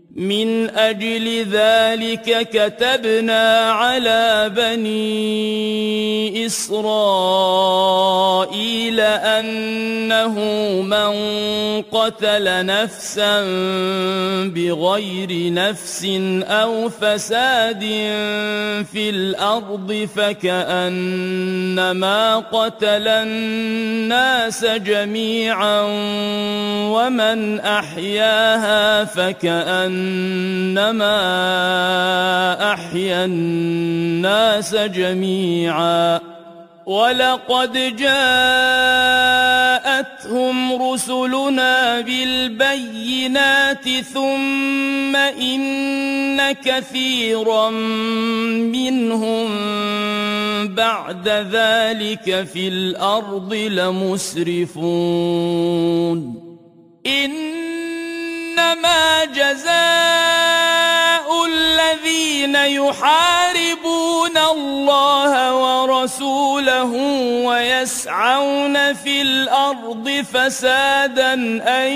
من أجل ذلك كتبنا على بني إسرائيل أنه من قتل نفسا بغير نفس أو فساد في الأرض فكأنما قتل الناس جميعا ومن أحياها فكأنما أحيا الناس جميعا ولقد جاءتهم رسلنا بالبينات ثم إن كثيرا منهم بعد ذلك في الأرض لمسرفون إنما جزاء الذين يحاربون الله ورسوله ويسعون في الأرض فسادا أن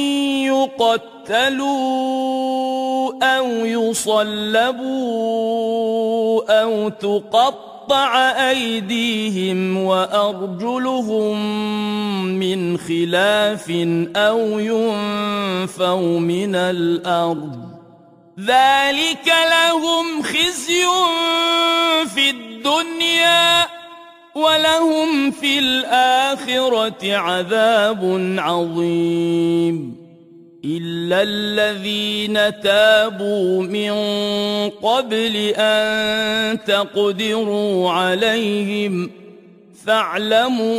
يقتلوا أو يصلبوا أو تقطع أيديهم وأرجلهم من خلاف أو ينفوا من الأرض ذلك لهم خزي في الدنيا ولهم في الآخرة عذاب عظيم إلا الذين تابوا من قبل أن تقدروا عليهم فاعلموا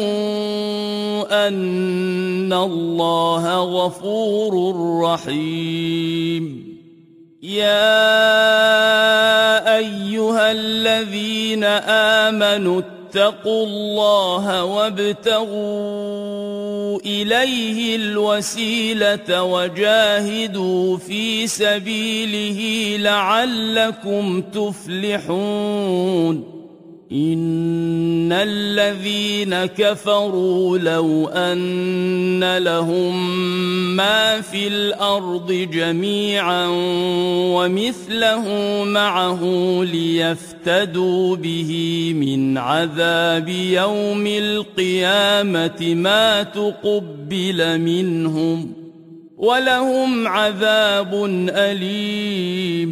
أن الله غفور رحيم يا أيها الذين آمنوا اتقوا الله وابتغوا إليه الوسيلة وجاهدوا في سبيله لعلكم تفلحون إن الذين كفروا لو أن لهم ما في الأرض جميعا ومثله معه ليفتدوا به من عذاب يوم القيامة ما تقبل منهم ولهم عذاب أليم